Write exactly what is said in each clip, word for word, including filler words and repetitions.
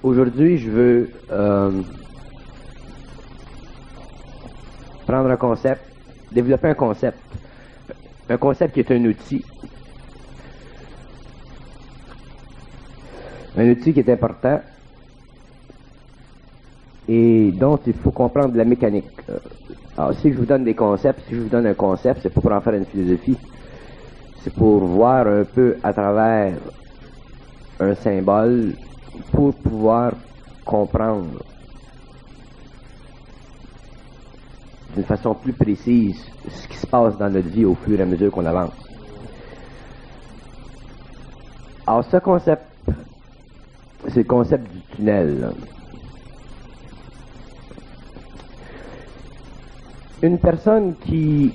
Aujourd'hui, je veux euh, prendre un concept, développer un concept, un concept qui est un outil, un outil qui est important et dont il faut comprendre la mécanique. Alors, si je vous donne des concepts, si je vous donne un concept, c'est pas pour en faire une philosophie, c'est pour voir un peu à travers un symbole pour pouvoir comprendre d'une façon plus précise ce qui se passe dans notre vie au fur et à mesure qu'on avance. Alors, ce concept, c'est le concept du tunnel. Une personne qui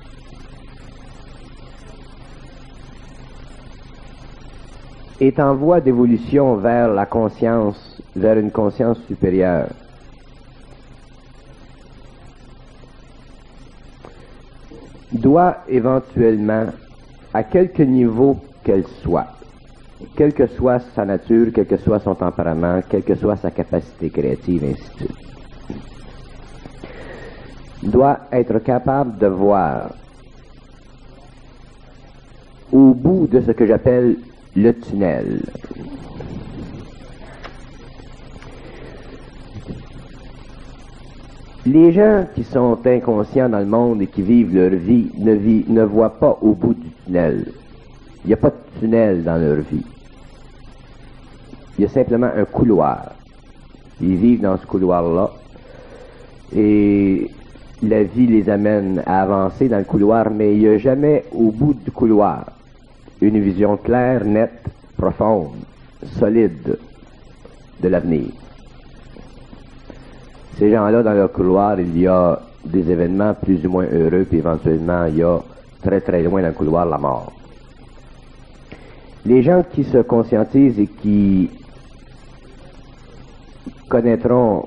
est en voie d'évolution vers la conscience, vers une conscience supérieure, doit éventuellement, à quelque niveau qu'elle soit, quelle que soit sa nature, quel que soit son tempérament, quelle que soit sa capacité créative, ainsi de suite, doit être capable de voir au bout de ce que j'appelle le tunnel. Les gens qui sont inconscients dans le monde et qui vivent leur vie ne, vit, ne voient pas au bout du tunnel. Il n'y a pas de tunnel dans leur vie. Il y a simplement un couloir. Ils vivent dans ce couloir-là et la vie les amène à avancer dans le couloir, mais il n'y a jamais au bout du couloir une vision claire, nette, profonde, solide de l'avenir. Ces gens-là, dans leur couloir, il y a des événements plus ou moins heureux, puis éventuellement, il y a très très loin dans le couloir la mort. Les gens qui se conscientisent et qui connaîtront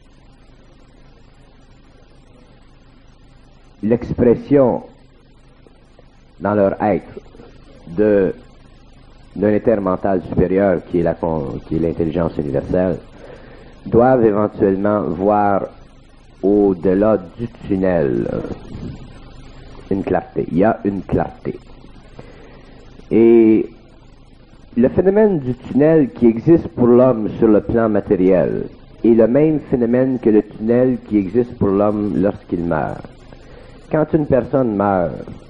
l'expression dans leur être de d'un éther mental supérieur qui est la qui est l'intelligence universelle doivent éventuellement voir au-delà du tunnel une clarté. Il y a une clarté. Et le phénomène du tunnel qui existe pour l'homme sur le plan matériel est le même phénomène que le tunnel qui existe pour l'homme lorsqu'il meurt. Quand une personne meurt,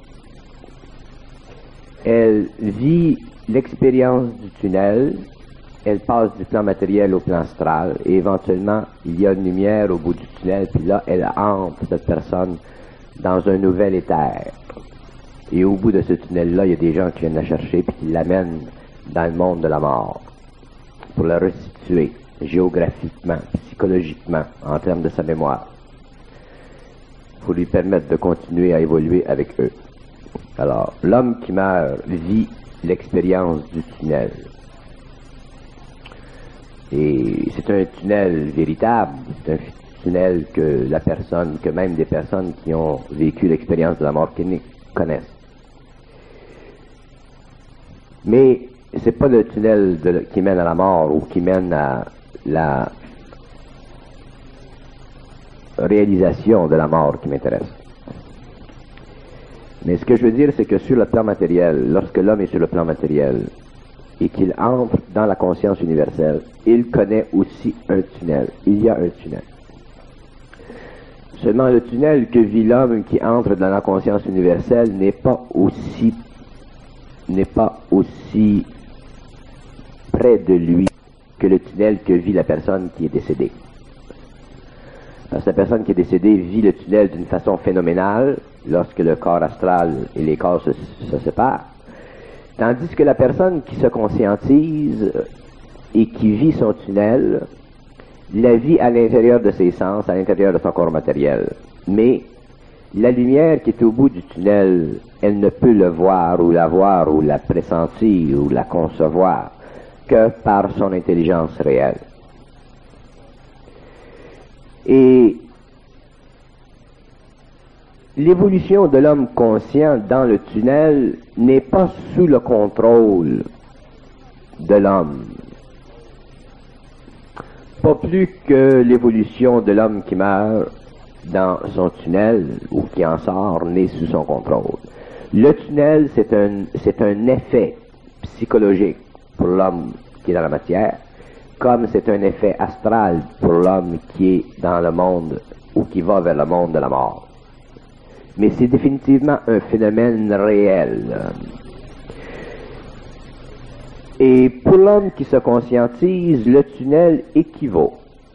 elle vit l'expérience du tunnel, elle passe du plan matériel au plan astral, et éventuellement, il y a une lumière au bout du tunnel, puis là, elle entre, cette personne, dans un nouvel éther. Et au bout de ce tunnel-là, il y a des gens qui viennent la chercher, puis qui l'amènent dans le monde de la mort, pour la restituer géographiquement, psychologiquement, en termes de sa mémoire, pour lui permettre de continuer à évoluer avec eux. Alors, l'homme qui meurt vit l'expérience du tunnel. Et c'est un tunnel véritable, c'est un tunnel que la personne, que même des personnes qui ont vécu l'expérience de la mort connaissent. Mais c'est pas le tunnel de, qui mène à la mort ou qui mène à la réalisation de la mort qui m'intéresse. Mais ce que je veux dire, c'est que sur le plan matériel, lorsque l'homme est sur le plan matériel et qu'il entre dans la conscience universelle, il connaît aussi un tunnel. Il y a un tunnel. Seulement le tunnel que vit l'homme qui entre dans la conscience universelle n'est pas aussi n'est pas aussi près de lui que le tunnel que vit la personne qui est décédée. Parce que la personne qui est décédée vit le tunnel d'une façon phénoménale lorsque le corps astral et les corps se, se séparent, tandis que la personne qui se conscientise et qui vit son tunnel la vit à l'intérieur de ses sens, à l'intérieur de son corps matériel. Mais la lumière qui est au bout du tunnel, elle ne peut le voir ou la voir ou la pressentir ou la concevoir que par son intelligence réelle. Et l'évolution de l'homme conscient dans le tunnel n'est pas sous le contrôle de l'homme. pas plus que l'évolution de l'homme qui meurt dans son tunnel ou qui en sort né sous son contrôle. Le tunnel, c'est un, c'est un effet psychologique pour l'homme qui est dans la matière, comme c'est un effet astral pour l'homme qui est dans le monde ou qui va vers le monde de la mort. Mais c'est définitivement un phénomène réel. Et pour l'homme qui se conscientise, le tunnel équivaut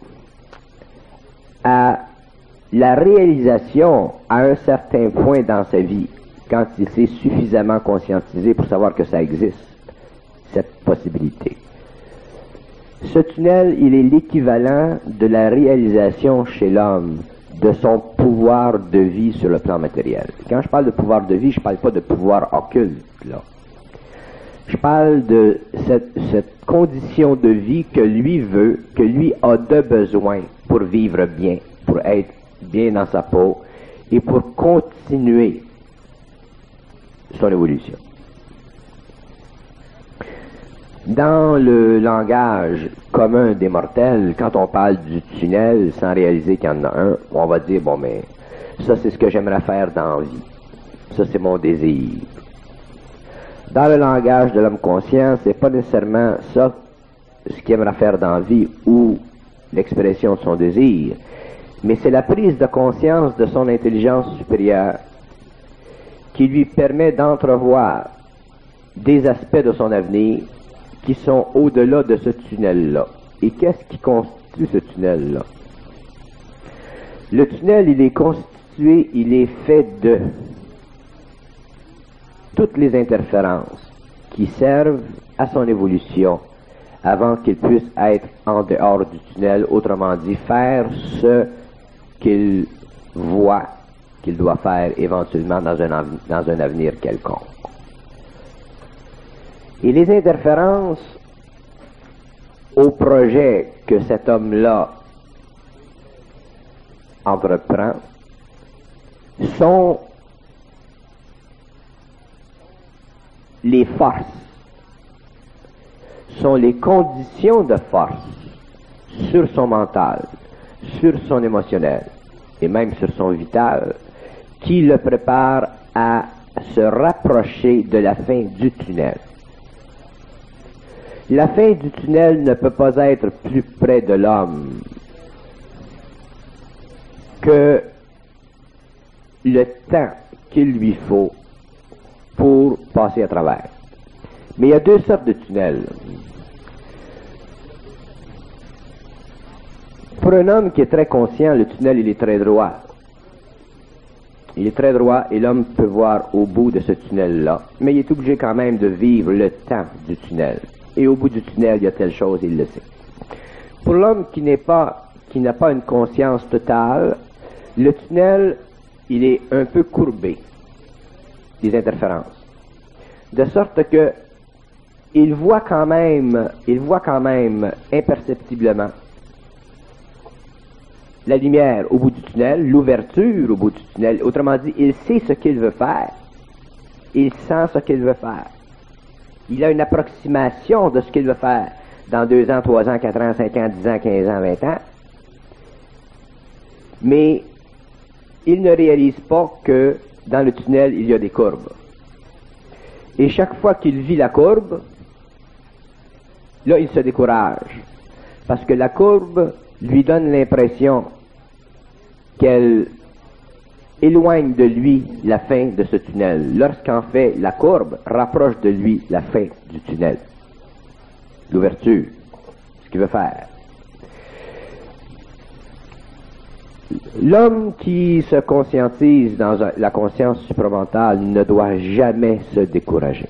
à la réalisation à un certain point dans sa vie, quand il s'est suffisamment conscientisé pour savoir que ça existe, cette possibilité. Ce tunnel, il est l'équivalent de la réalisation chez l'homme de son pouvoir de vie sur le plan matériel. Quand je parle de pouvoir de vie, je ne parle pas de pouvoir occulte, là. Je parle de cette, cette condition de vie que lui veut, que lui a de besoin pour vivre bien, pour être bien dans sa peau et pour continuer son évolution. Dans le langage commun des mortels, quand on parle du tunnel sans réaliser qu'il y en a un, on va dire, bon, mais ça c'est ce que j'aimerais faire dans la vie. Ça c'est mon désir. Dans le langage de l'homme conscient, c'est pas nécessairement ça ce qu'il aimerait faire dans la vie ou l'expression de son désir, mais c'est la prise de conscience de son intelligence supérieure qui lui permet d'entrevoir des aspects de son avenir qui sont au-delà de ce tunnel-là. Et qu'est-ce qui constitue ce tunnel-là? Le tunnel, il est constitué, il est fait de toutes les interférences qui servent à son évolution avant qu'il puisse être en dehors du tunnel, autrement dit, faire ce qu'il voit qu'il doit faire éventuellement dans un, dans un avenir quelconque. Et les interférences au projet que cet homme-là entreprend sont les forces, sont les conditions de force sur son mental, sur son émotionnel et même sur son vital qui le prépare à se rapprocher de la fin du tunnel. La fin du tunnel ne peut pas être plus près de l'homme que le temps qu'il lui faut pour passer à travers. Mais il y a deux sortes de tunnels. Pour un homme qui est très conscient, le tunnel, il est très droit. Il est très droit et l'homme peut voir au bout de ce tunnel-là, mais il est obligé quand même de vivre le temps du tunnel. Et au bout du tunnel, il y a telle chose, il le sait. Pour l'homme qui n'est pas, qui n'a pas une conscience totale, le tunnel, il est un peu courbé, des interférences. De sorte que, il voit quand même, il voit quand même imperceptiblement la lumière au bout du tunnel, l'ouverture au bout du tunnel. Autrement dit, il sait ce qu'il veut faire. Il sent ce qu'il veut faire. Il a une approximation de ce qu'il veut faire dans deux ans, trois ans, quatre ans, cinq ans, dix ans, quinze ans, vingt ans. Mais il ne réalise pas que dans le tunnel, il y a des courbes. Et chaque fois qu'il vit la courbe, là, il se décourage. Parce que la courbe lui donne l'impression qu'elle éloigne de lui la fin de ce tunnel, lorsqu'en fait la courbe rapproche de lui la fin du tunnel, l'ouverture, ce qu'il veut faire. L'homme qui se conscientise dans la conscience supramentale ne doit jamais se décourager.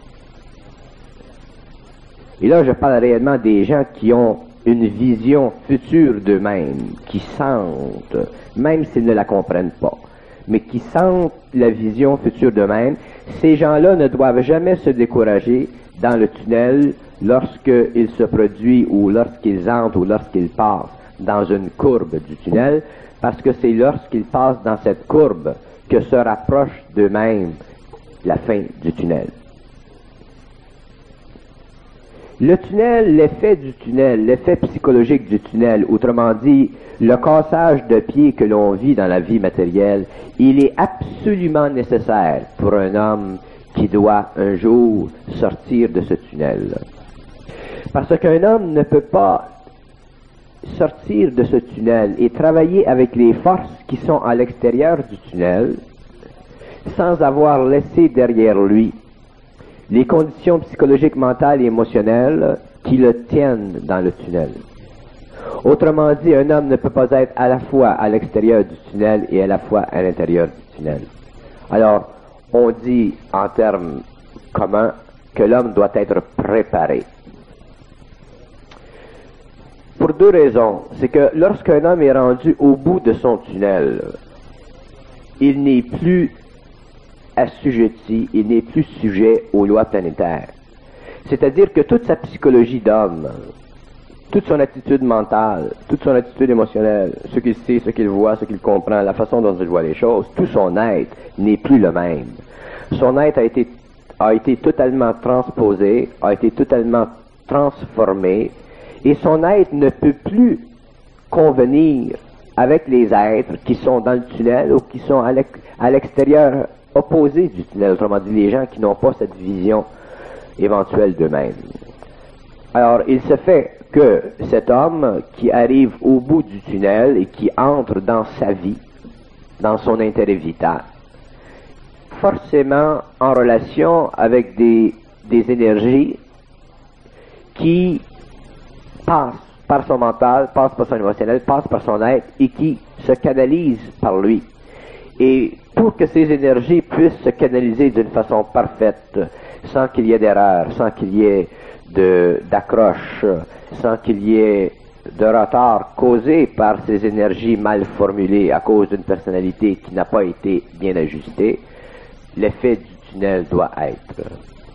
Et là, je parle réellement des gens qui ont une vision future d'eux-mêmes, qui sentent, même s'ils ne la comprennent pas, mais qui sentent la vision future d'eux-mêmes. Ces gens-là ne doivent jamais se décourager dans le tunnel lorsqu'il se produit ou lorsqu'ils entrent ou lorsqu'ils passent dans une courbe du tunnel, parce que c'est lorsqu'ils passent dans cette courbe que se rapproche d'eux-mêmes la fin du tunnel. Le tunnel, l'effet du tunnel, l'effet psychologique du tunnel, autrement dit, le cassage de pied que l'on vit dans la vie matérielle, il est absolument nécessaire pour un homme qui doit un jour sortir de ce tunnel. Parce qu'un homme ne peut pas sortir de ce tunnel et travailler avec les forces qui sont à l'extérieur du tunnel sans avoir laissé derrière lui les conditions psychologiques, mentales et émotionnelles qui le tiennent dans le tunnel. Autrement dit, un homme ne peut pas être à la fois à l'extérieur du tunnel et à la fois à l'intérieur du tunnel. Alors, on dit en termes communs que l'homme doit être préparé. Pour deux raisons. C'est que lorsqu'un homme est rendu au bout de son tunnel, il n'est plus assujetti, il n'est plus sujet aux lois planétaires. C'est-à-dire que toute sa psychologie d'homme, toute son attitude mentale, toute son attitude émotionnelle, ce qu'il sait, ce qu'il voit, ce qu'il comprend, la façon dont il voit les choses, tout son être n'est plus le même. Son être a été, a été totalement transposé, a été totalement transformé, et son être ne peut plus convenir avec les êtres qui sont dans le tunnel ou qui sont à l'extérieur opposé du tunnel, autrement dit les gens qui n'ont pas cette vision éventuelle d'eux-mêmes. Alors, il se fait que cet homme qui arrive au bout du tunnel et qui entre dans sa vie, dans son intérêt vital, forcément en relation avec des, des énergies qui passent par son mental, passent par son émotionnel, passent par son être et qui se canalisent par lui. Et pour que ces énergies puissent se canaliser d'une façon parfaite, sans qu'il y ait d'erreur, sans qu'il y ait de, d'accroche, sans qu'il y ait de retard causé par ces énergies mal formulées à cause d'une personnalité qui n'a pas été bien ajustée, l'effet du tunnel doit être.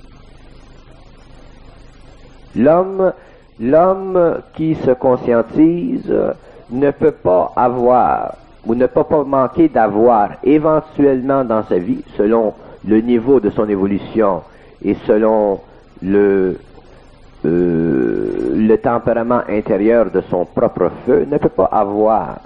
L'homme, l'homme qui se conscientise ne peut pas avoir ou ne peut pas manquer d'avoir éventuellement dans sa vie, selon le niveau de son évolution et selon le, euh, le tempérament intérieur de son propre feu, ne peut pas avoir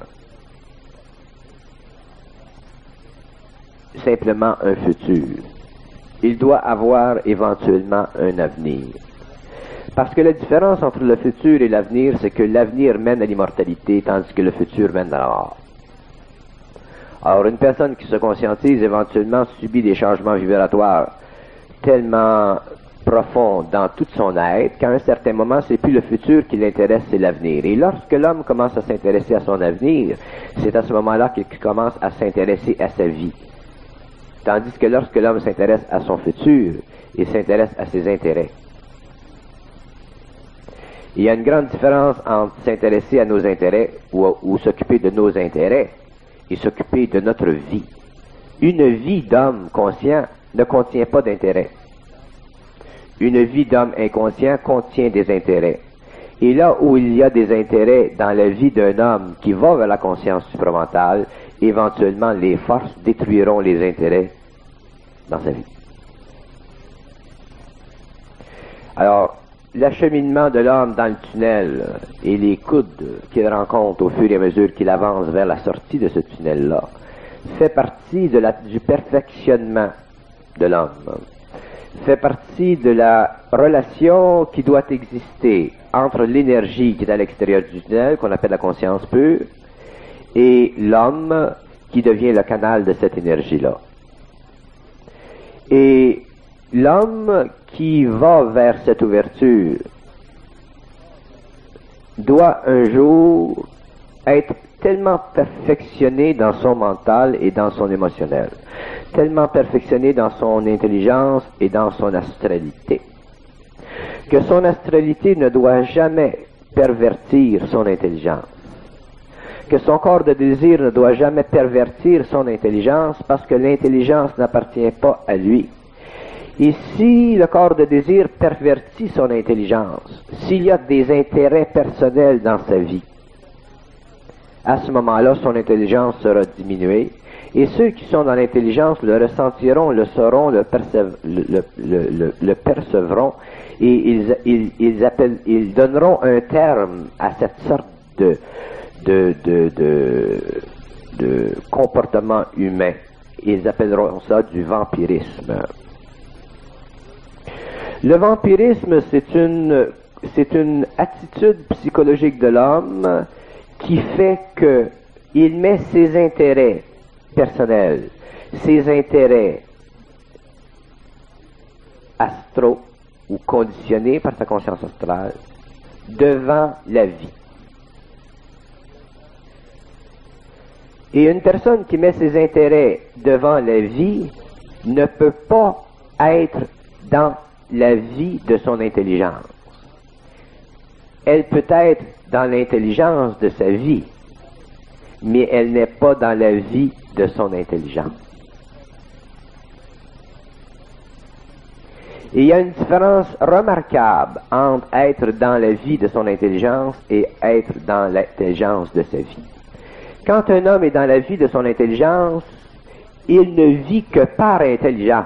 simplement un futur. Il doit avoir éventuellement un avenir. Parce que la différence entre le futur et l'avenir, c'est que l'avenir mène à l'immortalité, tandis que le futur mène à la mort. Alors, une personne qui se conscientise éventuellement subit des changements vibratoires tellement profonds dans tout son être qu'à un certain moment, c'est plus le futur qui l'intéresse, c'est l'avenir. Et lorsque l'homme commence à s'intéresser à son avenir, c'est à ce moment-là qu'il commence à s'intéresser à sa vie. Tandis que lorsque l'homme s'intéresse à son futur, il s'intéresse à ses intérêts. Il y a une grande différence entre s'intéresser à nos intérêts ou, ou s'occuper de nos intérêts et s'occuper de notre vie. Une vie d'homme conscient ne contient pas d'intérêt. Une vie d'homme inconscient contient des intérêts. Et là où il y a des intérêts dans la vie d'un homme qui va vers la conscience supramentale, éventuellement les forces détruiront les intérêts dans sa vie. Alors, l'acheminement de l'homme dans le tunnel et les coudes qu'il rencontre au fur et à mesure qu'il avance vers la sortie de ce tunnel-là fait partie de la, du perfectionnement de l'homme, fait partie de la relation qui doit exister entre l'énergie qui est à l'extérieur du tunnel, qu'on appelle la conscience pure, et l'homme qui devient le canal de cette énergie-là. Et l'homme qui va vers cette ouverture doit un jour être tellement perfectionné dans son mental et dans son émotionnel, tellement perfectionné dans son intelligence et dans son astralité, que son astralité ne doit jamais pervertir son intelligence, que son corps de désir ne doit jamais pervertir son intelligence parce que l'intelligence n'appartient pas à lui. Et si le corps de désir pervertit son intelligence, s'il y a des intérêts personnels dans sa vie, à ce moment-là, son intelligence sera diminuée Et ceux qui sont dans l'intelligence le ressentiront, le sauront, le, perceve, le, le, le, le percevront, et ils, ils, ils, appellent, ils donneront un terme à cette sorte de, de, de, de, de comportement humain. Ils appelleront ça du vampirisme. Le vampirisme, c'est une, c'est une attitude psychologique de l'homme qui fait qu'il met ses intérêts personnels, ses intérêts astraux ou conditionnés par sa conscience astrale devant la vie. Et une personne qui met ses intérêts devant la vie ne peut pas être dans la vie de son intelligence. Elle peut être dans l'intelligence de sa vie, mais elle n'est pas dans la vie de son intelligence. Et il y a une différence remarquable entre être dans la vie de son intelligence et être dans l'intelligence de sa vie. Quand un homme est dans la vie de son intelligence, il ne vit que par intelligence.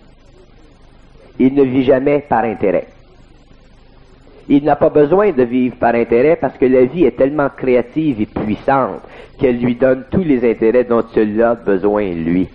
Il ne vit jamais par intérêt. Il n'a pas besoin de vivre par intérêt parce que la vie est tellement créative et puissante qu'elle lui donne tous les intérêts dont il a besoin, lui.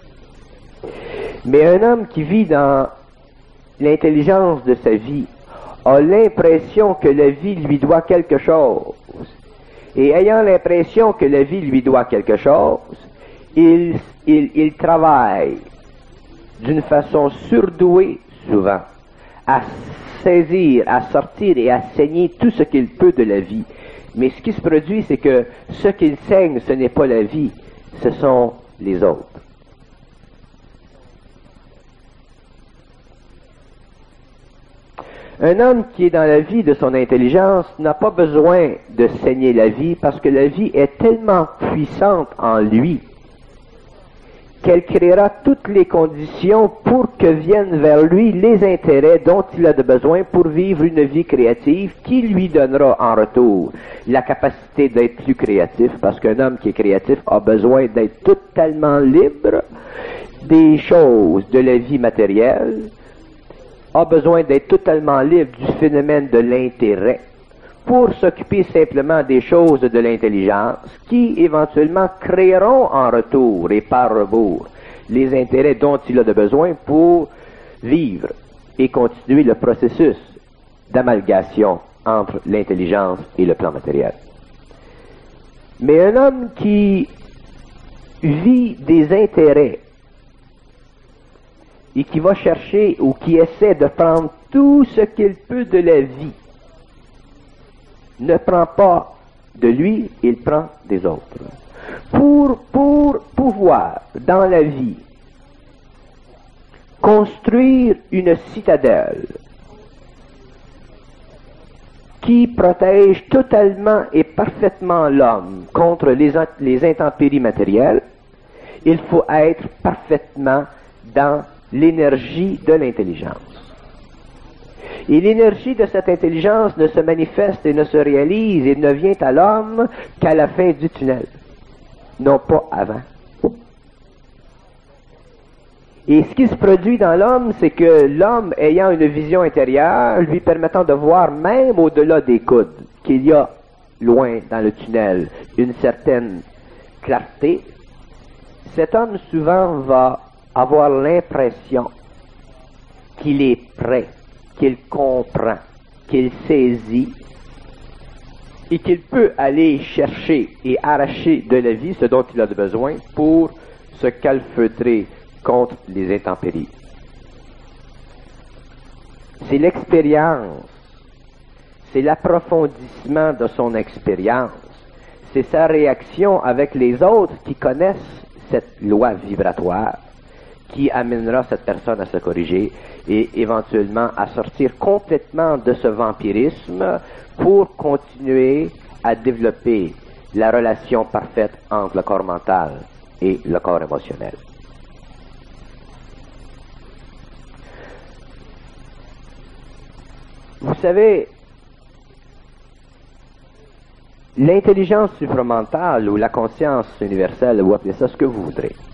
Mais un homme qui vit dans l'intelligence de sa vie a l'impression que la vie lui doit quelque chose. Et ayant l'impression que la vie lui doit quelque chose, il, il, il travaille d'une façon surdouée, souvent, à saisir, à sortir et à saigner tout ce qu'il peut de la vie. Mais ce qui se produit, c'est que ce qu'il saigne, ce n'est pas la vie, ce sont les autres. Un homme qui est dans la vie de son intelligence n'a pas besoin de saigner la vie parce que la vie est tellement puissante en lui qu'elle créera toutes les conditions pour que viennent vers lui les intérêts dont il a de besoin pour vivre une vie créative qui lui donnera en retour la capacité d'être plus créatif, parce qu'un homme qui est créatif a besoin d'être totalement libre des choses de la vie matérielle, a besoin d'être totalement libre du phénomène de l'intérêt pour s'occuper simplement des choses de l'intelligence qui éventuellement créeront en retour et par rebours les intérêts dont il a de besoin pour vivre et continuer le processus d'amalgation entre l'intelligence et le plan matériel. Mais un homme qui vit des intérêts et qui va chercher ou qui essaie de prendre tout ce qu'il peut de la vie, ne prend pas de lui, il prend des autres. Pour, pour pouvoir, dans la vie, construire une citadelle qui protège totalement et parfaitement l'homme contre les, les intempéries matérielles, il faut être parfaitement dans l'énergie de l'intelligence. Et l'énergie de cette intelligence ne se manifeste et ne se réalise et ne vient à l'homme qu'à la fin du tunnel, non pas avant. Et ce qui se produit dans l'homme, c'est que l'homme, ayant une vision intérieure, lui permettant de voir même au-delà des coudes, qu'il y a loin dans le tunnel une certaine clarté, cet homme souvent va avoir l'impression qu'il est prêt, qu'il comprend, qu'il saisit et qu'il peut aller chercher et arracher de la vie ce dont il a besoin pour se calfeutrer contre les intempéries. C'est l'expérience, c'est l'approfondissement de son expérience, c'est sa réaction avec les autres qui connaissent cette loi vibratoire qui amènera cette personne à se corriger et éventuellement à sortir complètement de ce vampirisme pour continuer à développer la relation parfaite entre le corps mental et le corps émotionnel. Vous savez, l'intelligence supramentale ou la conscience universelle, ou appelez ça ce que vous voudrez,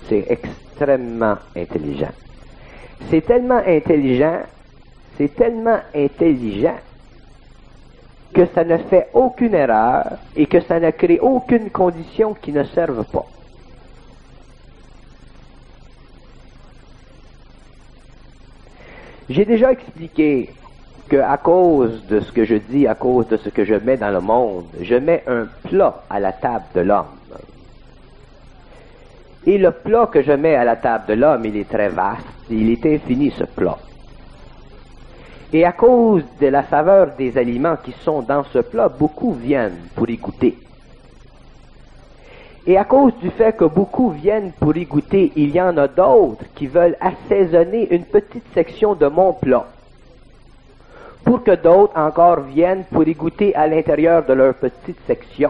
C'est extrêmement intelligent. C'est tellement intelligent, c'est tellement intelligent que ça ne fait aucune erreur et que ça ne crée aucune condition qui ne serve pas. J'ai déjà expliqué qu'à cause de ce que je dis, à cause de ce que je mets dans le monde, je mets un plat à la table de l'homme. Et le plat que je mets à la table de l'homme, il est très vaste, il est infini ce plat. Et à cause de la saveur des aliments qui sont dans ce plat, beaucoup viennent pour y goûter. Et à cause du fait que beaucoup viennent pour y goûter, il y en a d'autres qui veulent assaisonner une petite section de mon plat, pour que d'autres encore viennent pour y goûter à l'intérieur de leur petite section.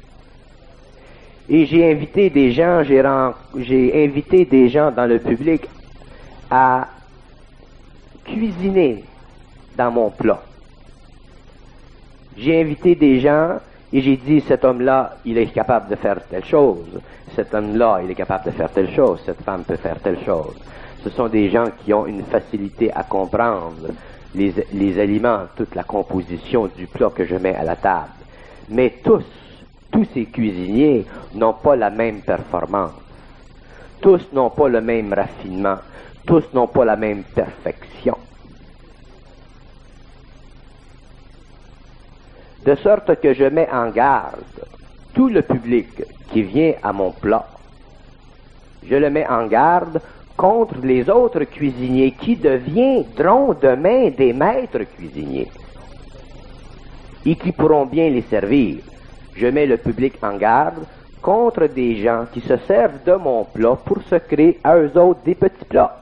Et j'ai invité des gens, j'ai, ren... j'ai invité des gens dans le public à cuisiner dans mon plat. J'ai invité des gens et j'ai dit, cet homme-là, il est capable de faire telle chose. Cet homme-là, il est capable de faire telle chose. Cette femme peut faire telle chose. Ce sont des gens qui ont une facilité à comprendre les, les aliments, toute la composition du plat que je mets à la table. Mais tous, tous ces cuisiniers n'ont pas la même performance. Tous n'ont pas le même raffinement. Tous n'ont pas la même perfection. De sorte que je mets en garde tout le public qui vient à mon plat. Je le mets en garde contre les autres cuisiniers qui deviendront demain des maîtres cuisiniers et qui pourront bien les servir. Je mets le public en garde contre des gens qui se servent de mon plat pour se créer à eux autres des petits plats.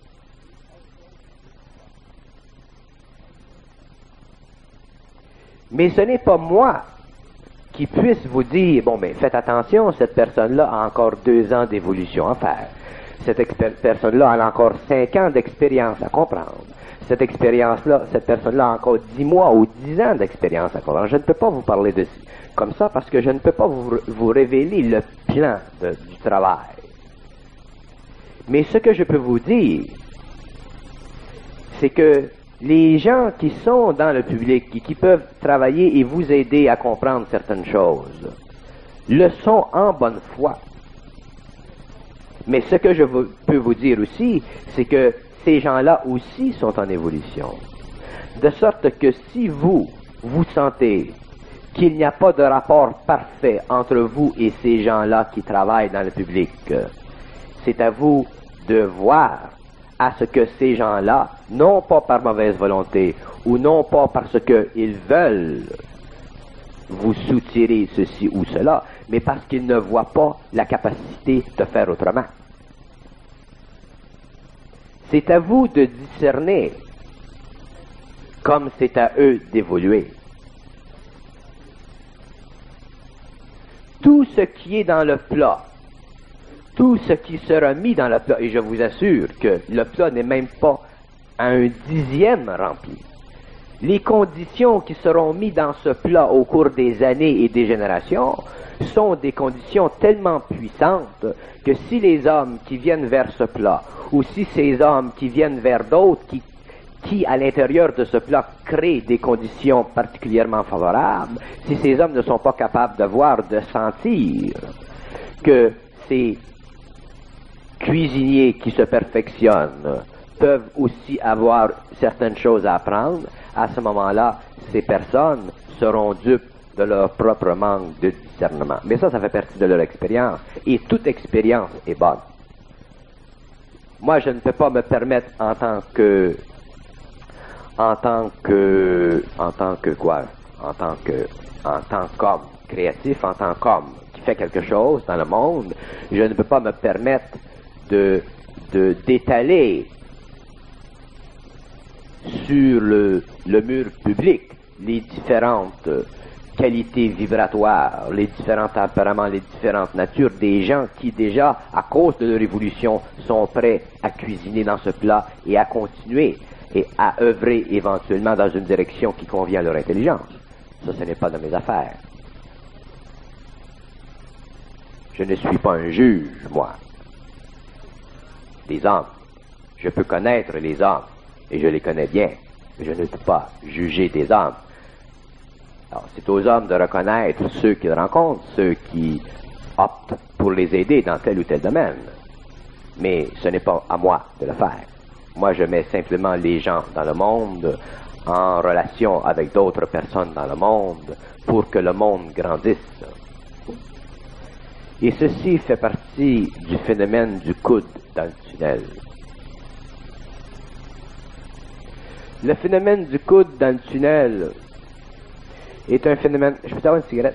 Mais ce n'est pas moi qui puisse vous dire, bon, mais faites attention, cette personne-là a encore deux ans d'évolution à faire. Cette personne-là a encore cinq ans d'expérience à comprendre. Cette expérience-là, cette personne-là a encore dix mois ou dix ans d'expérience à comprendre. Je ne peux pas vous parler de comme ça parce que je ne peux pas vous, vous révéler le plan de, du travail. Mais ce que je peux vous dire, c'est que les gens qui sont dans le public et qui peuvent travailler et vous aider à comprendre certaines choses le sont en bonne foi. Mais ce que je vous, peux vous dire aussi, c'est que ces gens-là aussi sont en évolution. De sorte que si vous, vous sentez qu'il n'y a pas de rapport parfait entre vous et ces gens-là qui travaillent dans le public, c'est à vous de voir à ce que ces gens-là, non pas par mauvaise volonté, ou non pas parce qu'ils veulent vous soutirer ceci ou cela, mais parce qu'ils ne voient pas la capacité de faire autrement. C'est à vous de discerner, comme c'est à eux d'évoluer. Tout ce qui est dans le plat, tout ce qui sera mis dans le plat, et je vous assure que le plat n'est même pas à un dixième rempli. Les conditions qui seront mises dans ce plat au cours des années et des générations sont des conditions tellement puissantes que si les hommes qui viennent vers ce plat, ou si ces hommes qui viennent vers d'autres qui, qui à l'intérieur de ce plat créent des conditions particulièrement favorables, si ces hommes ne sont pas capables de voir, de sentir que ces cuisiniers qui se perfectionnent peuvent aussi avoir certaines choses à apprendre, à ce moment-là, ces personnes seront dupes de leur propre manque de discernement. Mais ça, ça fait partie de leur expérience. Et toute expérience est bonne. Moi, je ne peux pas me permettre en tant que... En tant que... En tant que quoi? En tant que... En tant qu'homme créatif, en tant qu'homme qui fait quelque chose dans le monde, je ne peux pas me permettre de, de d'étaler sur le, le mur public les différentes qualités vibratoires, les différents tempéraments, les différentes natures des gens qui déjà, à cause de leur évolution, sont prêts à cuisiner dans ce plat et à continuer et à œuvrer éventuellement dans une direction qui convient à leur intelligence. Ça, ce n'est pas de mes affaires. Je ne suis pas un juge, moi. des hommes. Je peux connaître les hommes, et je les connais bien, mais je ne peux pas juger des hommes. Alors, c'est aux hommes de reconnaître ceux qu'ils rencontrent, ceux qui optent pour les aider dans tel ou tel domaine. Mais ce n'est pas à moi de le faire. Moi, je mets simplement les gens dans le monde en relation avec d'autres personnes dans le monde pour que le monde grandisse. Et ceci fait partie du phénomène du coude dans le tunnel. Le phénomène du coude dans le tunnel est un phénomène... Je peux t'avoir une cigarette?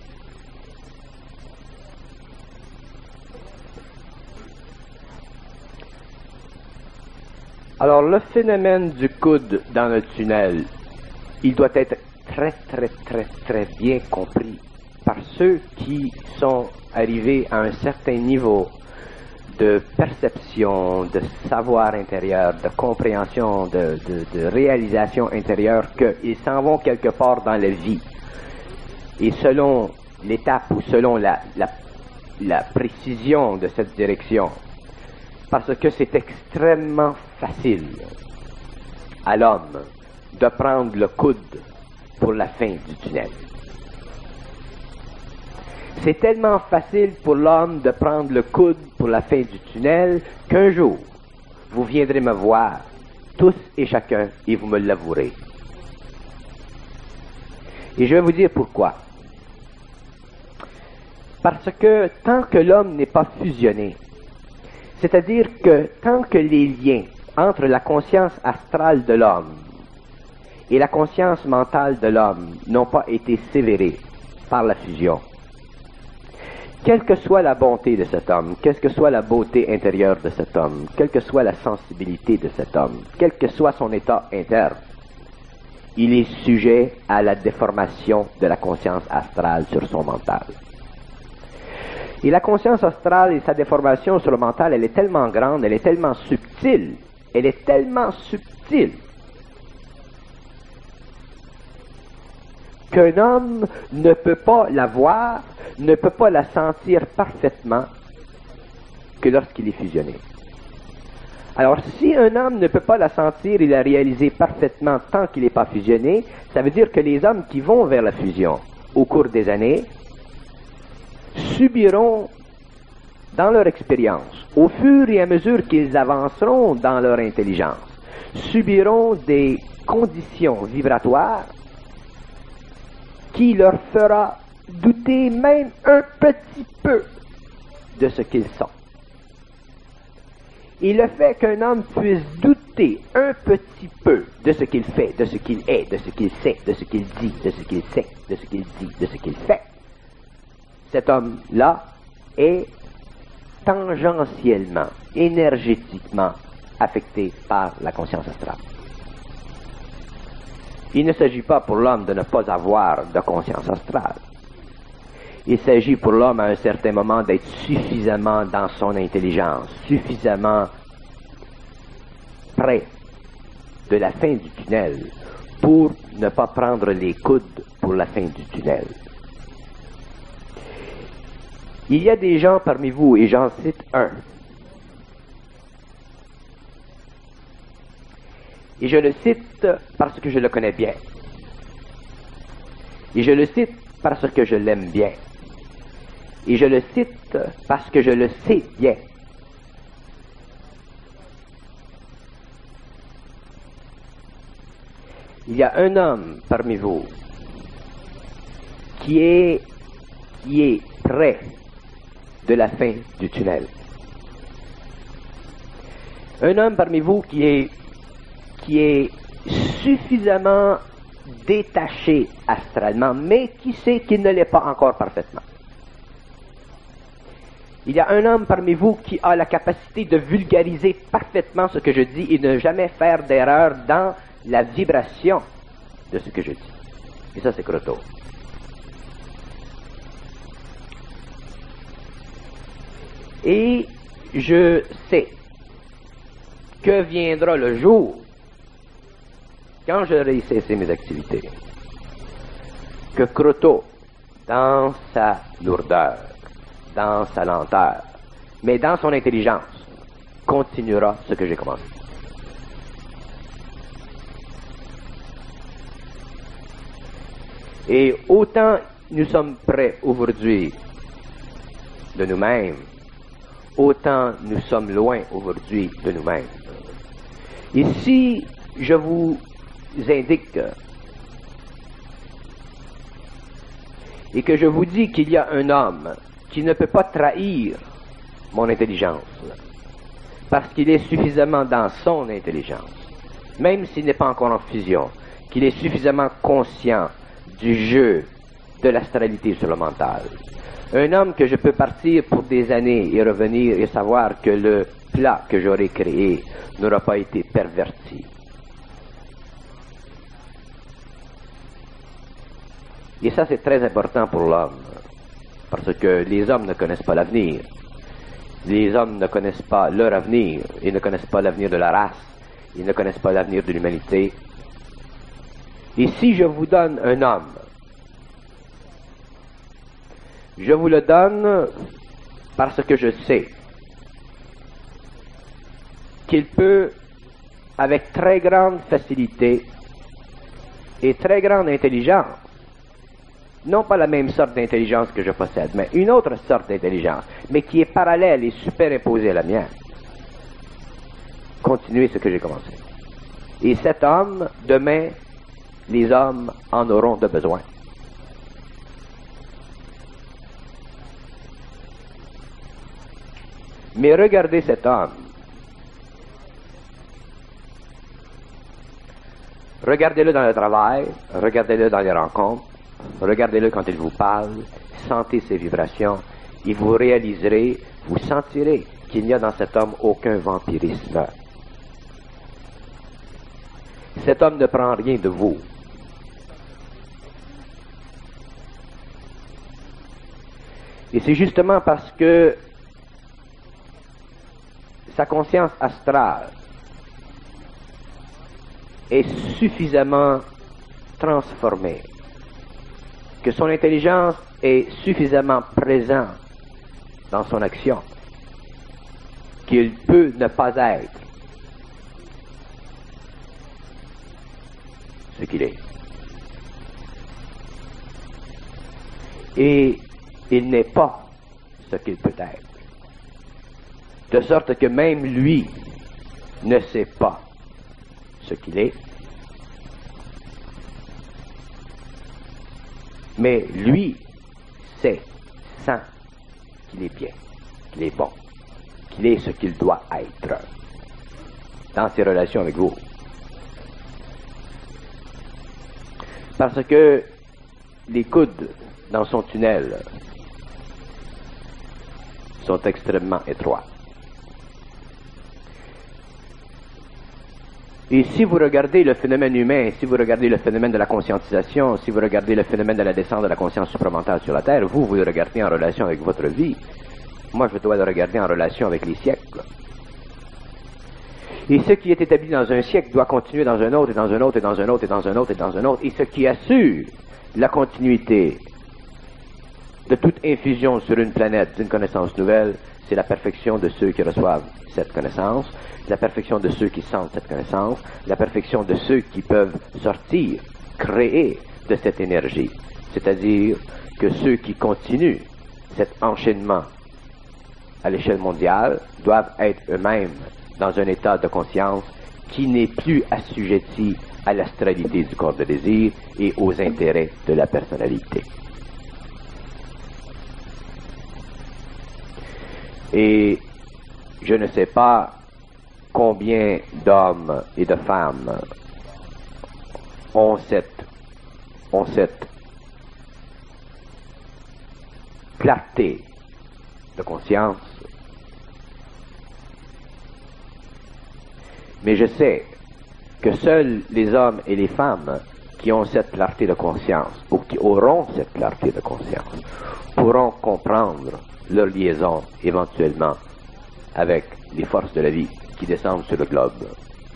Alors, le phénomène du coude dans le tunnel, il doit être très, très, très, très bien compris par ceux qui sont arrivés à un certain niveau de perception, de savoir intérieur, de compréhension, de, de, de réalisation intérieure, qu'ils s'en vont quelque part dans la vie. Et selon l'étape ou selon la, la, la précision de cette direction, parce que c'est extrêmement facile à l'homme de prendre le coude pour la fin du tunnel. C'est tellement facile pour l'homme de prendre le coude pour la fin du tunnel qu'un jour, vous viendrez me voir, tous et chacun, et vous me l'avouerez. Et je vais vous dire pourquoi. Parce que tant que l'homme n'est pas fusionné, c'est-à-dire que tant que les liens entre la conscience astrale de l'homme et la conscience mentale de l'homme n'ont pas été sévérés par la fusion, quelle que soit la bonté de cet homme, quelle que soit la beauté intérieure de cet homme, quelle que soit la sensibilité de cet homme, quel que soit son état interne, il est sujet à la déformation de la conscience astrale sur son mental. Et la conscience astrale et sa déformation sur le mental, elle est tellement grande, elle est tellement subtile, elle est tellement subtile qu'un homme ne peut pas la voir, ne peut pas la sentir parfaitement que lorsqu'il est fusionné. Alors, si un homme ne peut pas la sentir et la réaliser parfaitement tant qu'il n'est pas fusionné, ça veut dire que les hommes qui vont vers la fusion au cours des années subiront dans leur expérience, au fur et à mesure qu'ils avanceront dans leur intelligence, subiront des conditions vibratoires qui leur fera douter même un petit peu de ce qu'ils sont. Et le fait qu'un homme puisse douter un petit peu de ce qu'il fait, de ce qu'il est, de ce qu'il sait, de ce qu'il dit, de ce qu'il sait, de ce qu'il dit, de ce qu'il fait, cet homme-là est tangentiellement, énergétiquement affecté par la conscience astrale. Il ne s'agit pas pour l'homme de ne pas avoir de conscience astrale. Il s'agit pour l'homme à un certain moment d'être suffisamment dans son intelligence, suffisamment près de la fin du tunnel pour ne pas prendre les coudes pour la fin du tunnel. Il y a des gens parmi vous, et j'en cite un, et je le cite parce que je le connais bien, et je le cite parce que je l'aime bien, et je le cite parce que je le sais bien. Il y a un homme parmi vous qui est, qui est près de la fin du tunnel. Un homme parmi vous qui est, qui est suffisamment détaché astralement, mais qui sait qu'il ne l'est pas encore parfaitement. Il y a un homme parmi vous qui a la capacité de vulgariser parfaitement ce que je dis et ne jamais faire d'erreur dans la vibration de ce que je dis. Et ça, c'est Croteau. Et je sais que viendra le jour, quand j'aurai cessé mes activités, que Croteau, dans sa lourdeur, dans sa lenteur, mais dans son intelligence, continuera ce que j'ai commencé. Et autant nous sommes prêts aujourd'hui de nous-mêmes, autant nous sommes loin aujourd'hui de nous-mêmes. Et si je vous indique et que je vous dis qu'il y a un homme qui ne peut pas trahir mon intelligence, parce qu'il est suffisamment dans son intelligence, même s'il n'est pas encore en fusion, qu'il est suffisamment conscient du jeu de l'astralité sur le mental. Un homme que je peux partir pour des années et revenir et savoir que le plat que j'aurai créé n'aura pas été perverti. Et ça, c'est très important pour l'homme, parce que les hommes ne connaissent pas l'avenir. Les hommes ne connaissent pas leur avenir, ils ne connaissent pas l'avenir de la race, ils ne connaissent pas l'avenir de l'humanité. Et si je vous donne un homme, je vous le donne parce que je sais qu'il peut, avec très grande facilité et très grande intelligence, non pas la même sorte d'intelligence que je possède, mais une autre sorte d'intelligence, mais qui est parallèle et superimposée à la mienne, continuer ce que j'ai commencé. Et cet homme, demain, les hommes en auront de besoin. Mais regardez cet homme. Regardez-le dans le travail, regardez-le dans les rencontres, regardez-le quand il vous parle, sentez ses vibrations, et vous réaliserez, vous sentirez qu'il n'y a dans cet homme aucun vampirisme. Cet homme ne prend rien de vous. Et c'est justement parce que sa conscience astrale est suffisamment transformée, que son intelligence est suffisamment présente dans son action, qu'il peut ne pas être ce qu'il est. Et il n'est pas ce qu'il peut être. De sorte que même lui ne sait pas ce qu'il est. Mais lui sait, sent qu'il est bien, qu'il est bon, qu'il est ce qu'il doit être dans ses relations avec vous. Parce que les coudes dans son tunnel sont extrêmement étroits. Et si vous regardez le phénomène humain, si vous regardez le phénomène de la conscientisation, si vous regardez le phénomène de la descente de la conscience supramentale sur la Terre, vous, vous le regardez en relation avec votre vie. Moi, je dois le regarder en relation avec les siècles. Et ce qui est établi dans un siècle doit continuer dans un autre, et dans un autre, et dans un autre, et dans un autre, et dans un autre. Et ce qui assure la continuité de toute infusion sur une planète d'une connaissance nouvelle, c'est la perfection de ceux qui reçoivent cette connaissance, la perfection de ceux qui sentent cette connaissance, la perfection de ceux qui peuvent sortir, créer de cette énergie. C'est-à-dire que ceux qui continuent cet enchaînement à l'échelle mondiale doivent être eux-mêmes dans un état de conscience qui n'est plus assujetti à l'astralité du corps de désir et aux intérêts de la personnalité. Et je ne sais pas combien d'hommes et de femmes ont cette, ont cette clarté de conscience, mais je sais que seuls les hommes et les femmes qui ont cette clarté de conscience, ou qui auront cette clarté de conscience, pourront comprendre leur liaison éventuellement avec les forces de la vie qui descendent sur le globe.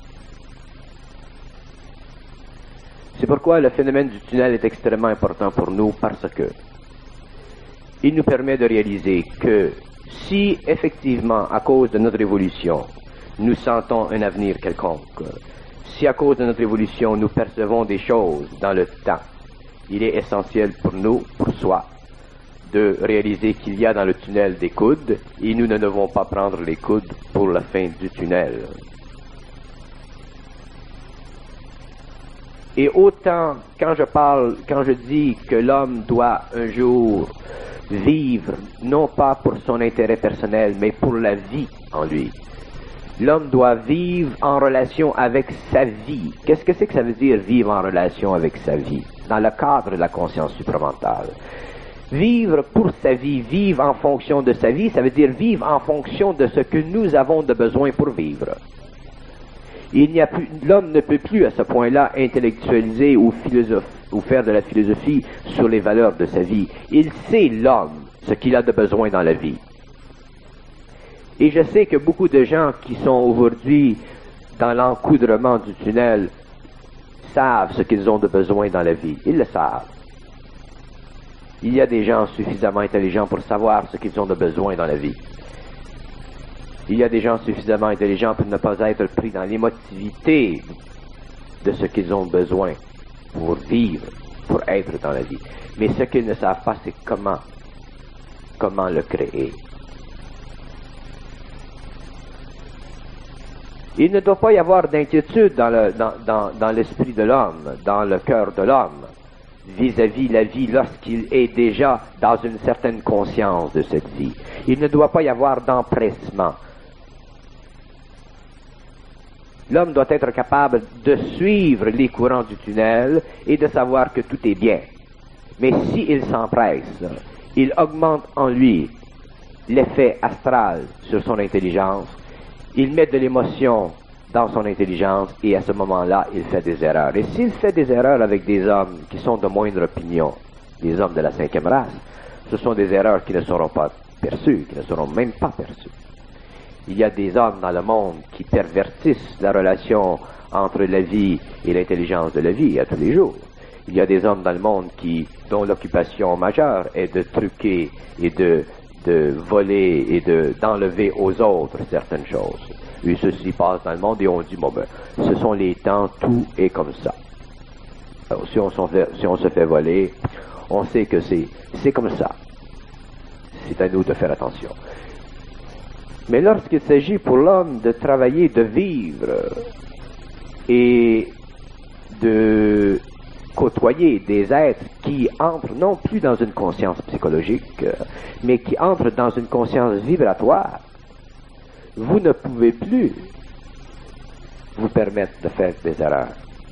C'est pourquoi le phénomène du tunnel est extrêmement important pour nous, parce que il nous permet de réaliser que si effectivement, à cause de notre évolution, nous sentons un avenir quelconque. Si à cause de notre évolution, nous percevons des choses dans le temps, il est essentiel pour nous, pour soi, de réaliser qu'il y a dans le tunnel des coudes, et nous ne devons pas prendre les coudes pour la fin du tunnel. Et autant, quand je parle, quand je dis que l'homme doit un jour vivre, non pas pour son intérêt personnel, mais pour la vie en lui. L'homme doit vivre en relation avec sa vie. Qu'est-ce que c'est que ça veut dire, vivre en relation avec sa vie? Dans le cadre de la conscience supramentale. Vivre pour sa vie, vivre en fonction de sa vie, ça veut dire vivre en fonction de ce que nous avons de besoin pour vivre. Il n'y a plus, l'homme ne peut plus à ce point-là intellectualiser ou, ou faire de la philosophie sur les valeurs de sa vie. Il sait, l'homme, ce qu'il a de besoin dans la vie. Et je sais que beaucoup de gens qui sont aujourd'hui dans l'encoudrement du tunnel savent ce qu'ils ont de besoin dans la vie. Ils le savent. Il y a des gens suffisamment intelligents pour savoir ce qu'ils ont de besoin dans la vie. Il y a des gens suffisamment intelligents pour ne pas être pris dans l'émotivité de ce qu'ils ont besoin pour vivre, pour être dans la vie. Mais ce qu'ils ne savent pas, c'est comment, comment le créer. Il ne doit pas y avoir d'inquiétude dans, le, dans, dans, dans l'esprit de l'homme, dans le cœur de l'homme, vis-à-vis la vie lorsqu'il est déjà dans une certaine conscience de cette vie. Il ne doit pas y avoir d'empressement. L'homme doit être capable de suivre les courants du tunnel et de savoir que tout est bien. Mais s'il s'empresse, il augmente en lui l'effet astral sur son intelligence, il met de l'émotion dans son intelligence et à ce moment-là, il fait des erreurs. Et s'il fait des erreurs avec des hommes qui sont de moindre opinion, des hommes de la cinquième race, ce sont des erreurs qui ne seront pas perçues, qui ne seront même pas perçues. Il y a des hommes dans le monde qui pervertissent la relation entre la vie et l'intelligence de la vie à tous les jours. Il y a des hommes dans le monde qui, dont l'occupation majeure est de truquer et de, de voler et de, d'enlever aux autres certaines choses. Et ceci passe dans le monde et on dit, bon ben, ce sont les temps, tout est comme ça. Alors, si on, fait, si on se fait voler, on sait que c'est, c'est comme ça. C'est à nous de faire attention. Mais lorsqu'il s'agit pour l'homme de travailler, de vivre et de côtoyer des êtres qui entrent non plus dans une conscience psychologique, mais qui entrent dans une conscience vibratoire, vous ne pouvez plus vous permettre de faire des erreurs.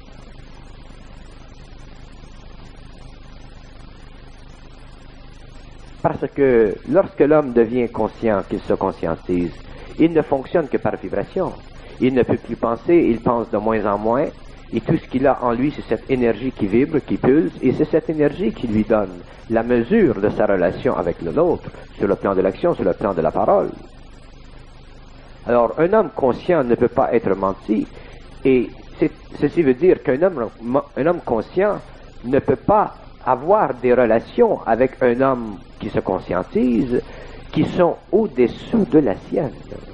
Parce que lorsque l'homme devient conscient, qu'il se conscientise, il ne fonctionne que par vibration. Il ne peut plus penser, il pense de moins en moins, et tout ce qu'il a en lui, c'est cette énergie qui vibre, qui pulse, et c'est cette énergie qui lui donne la mesure de sa relation avec l'autre, sur le plan de l'action, sur le plan de la parole. Alors, un homme conscient ne peut pas être menti, et c'est, ceci veut dire qu'un homme, un homme conscient ne peut pas avoir des relations avec un homme qui se conscientise, qui sont au-dessous de la sienne.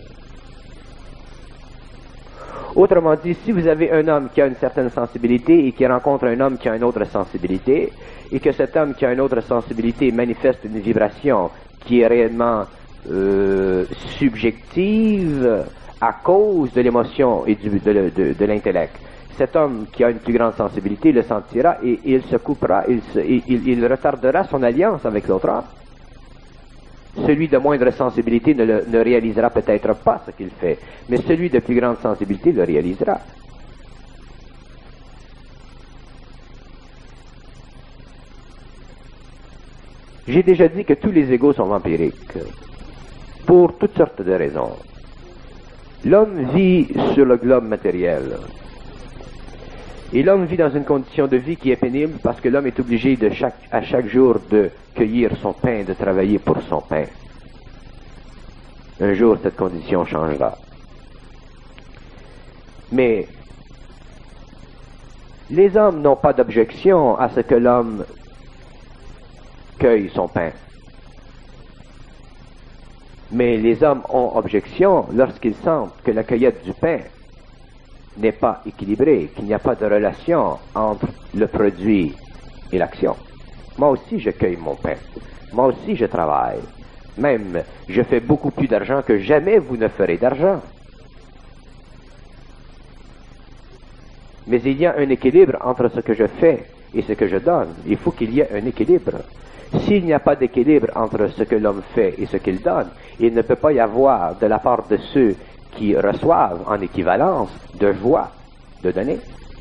Autrement dit, si vous avez un homme qui a une certaine sensibilité et qui rencontre un homme qui a une autre sensibilité, et que cet homme qui a une autre sensibilité manifeste une vibration qui est réellement euh, subjective à cause de l'émotion et du, de, de, de l'intellect, cet homme qui a une plus grande sensibilité le sentira et il se coupera, il, se, il, il retardera son alliance avec l'autre homme. Celui de moindre sensibilité ne, le, ne réalisera peut-être pas ce qu'il fait, mais celui de plus grande sensibilité le réalisera. J'ai déjà dit que tous les égos sont vampiriques, pour toutes sortes de raisons. L'homme vit sur le globe matériel. Et l'homme vit dans une condition de vie qui est pénible parce que l'homme est obligé de chaque, à chaque jour de cueillir son pain, de travailler pour son pain. Un jour, cette condition changera. Mais les hommes n'ont pas d'objection à ce que l'homme cueille son pain. Mais les hommes ont objection lorsqu'ils sentent que la cueillette du pain n'est pas équilibrée, qu'il n'y a pas de relation entre le produit et l'action. Moi aussi, je cueille mon pain. Moi aussi, je travaille. Même, je fais beaucoup plus d'argent que jamais vous ne ferez d'argent. Mais il y a un équilibre entre ce que je fais et ce que je donne. Il faut qu'il y ait un équilibre. S'il n'y a pas d'équilibre entre ce que l'homme fait et ce qu'il donne, il ne peut pas y avoir de la part de ceux qui reçoivent en équivalence de joie de donner.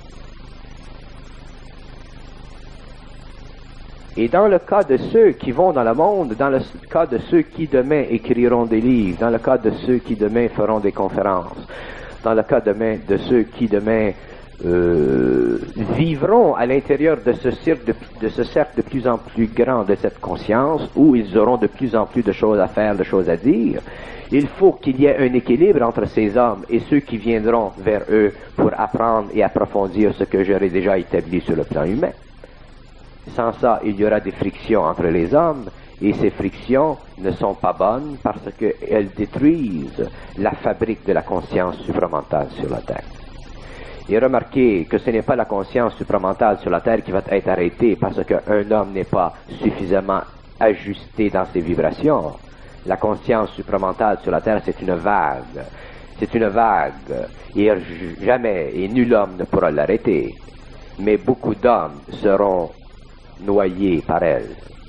Et dans le cas de ceux qui vont dans le monde, dans le cas de ceux qui demain écriront des livres, dans le cas de ceux qui demain feront des conférences, dans le cas demain de ceux qui demain euh, vivront à l'intérieur de ce, de, de ce cercle de plus en plus grand de cette conscience, où ils auront de plus en plus de choses à faire, de choses à dire, il faut qu'il y ait un équilibre entre ces hommes et ceux qui viendront vers eux pour apprendre et approfondir ce que j'aurais déjà établi sur le plan humain. Sans ça, il y aura des frictions entre les hommes, et ces frictions ne sont pas bonnes parce qu'elles détruisent la fabrique de la conscience supramentale sur la Terre. Et remarquez que ce n'est pas la conscience supramentale sur la Terre qui va être arrêtée parce qu'un homme n'est pas suffisamment ajusté dans ses vibrations. La conscience supramentale sur la Terre, c'est une vague. C'est une vague, et jamais, et nul homme ne pourra l'arrêter. Mais beaucoup d'hommes seront noyés par elle.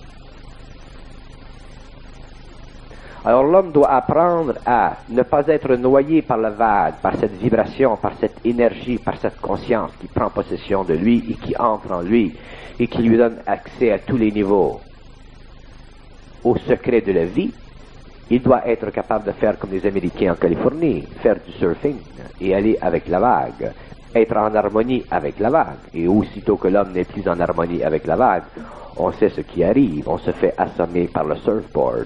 Alors l'homme doit apprendre à ne pas être noyé par la vague, par cette vibration, par cette énergie, par cette conscience qui prend possession de lui et qui entre en lui et qui lui donne accès à tous les niveaux au secret de la vie. Il doit être capable de faire comme les Américains en Californie, faire du surfing et aller avec la vague, être en harmonie avec la vague. Et aussitôt que l'homme n'est plus en harmonie avec la vague, on sait ce qui arrive, on se fait assommer par le surfboard.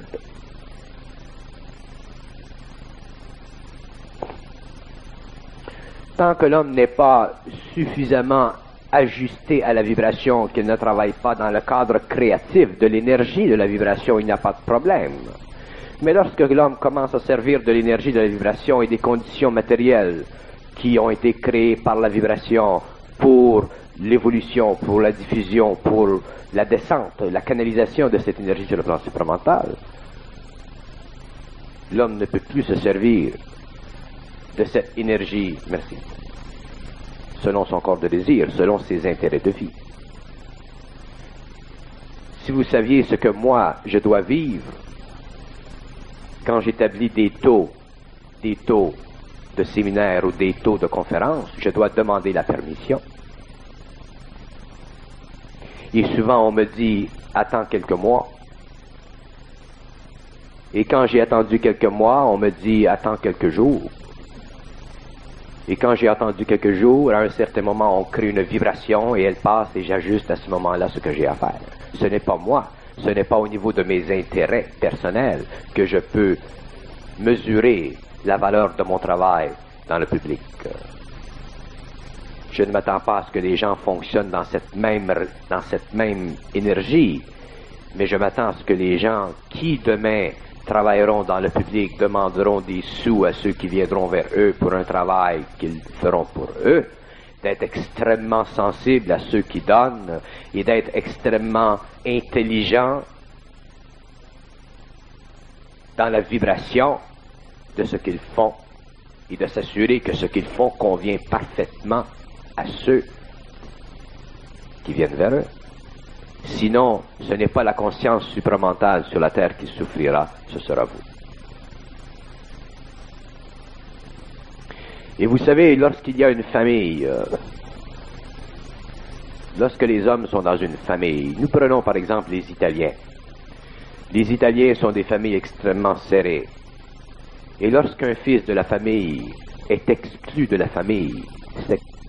Tant que l'homme n'est pas suffisamment ajusté à la vibration, qu'il ne travaille pas dans le cadre créatif de l'énergie de la vibration, il n'y a pas de problème. Mais lorsque l'homme commence à servir de l'énergie de la vibration et des conditions matérielles qui ont été créées par la vibration pour l'évolution, pour la diffusion, pour la descente, la canalisation de cette énergie sur le plan supramental, l'homme ne peut plus se servir de cette énergie, merci, selon son corps de désir, selon ses intérêts de vie. Si vous saviez ce que moi, je dois vivre, quand j'établis des taux, des taux de séminaire ou des taux de conférence, je dois demander la permission. Et souvent, on me dit, attends quelques mois. Et quand j'ai attendu quelques mois, on me dit, attends quelques jours. Et quand j'ai attendu quelques jours, à un certain moment, on crée une vibration et elle passe et j'ajuste à ce moment-là ce que j'ai à faire. Ce n'est pas moi. Ce n'est pas au niveau de mes intérêts personnels que je peux mesurer la valeur de mon travail dans le public. Je ne m'attends pas à ce que les gens fonctionnent dans cette même, dans cette même énergie, mais je m'attends à ce que les gens qui demain travailleront dans le public demanderont des sous à ceux qui viendront vers eux pour un travail qu'ils feront pour eux, d'être extrêmement sensible à ceux qui donnent et d'être extrêmement intelligent dans la vibration de ce qu'ils font et de s'assurer que ce qu'ils font convient parfaitement à ceux qui viennent vers eux. Sinon, ce n'est pas la conscience supramentale sur la terre qui souffrira, ce sera vous. Et vous savez, lorsqu'il y a une famille, euh, lorsque les hommes sont dans une famille, nous prenons par exemple les Italiens. Les Italiens sont des familles extrêmement serrées. Et lorsqu'un fils de la famille est exclu de la famille, c'est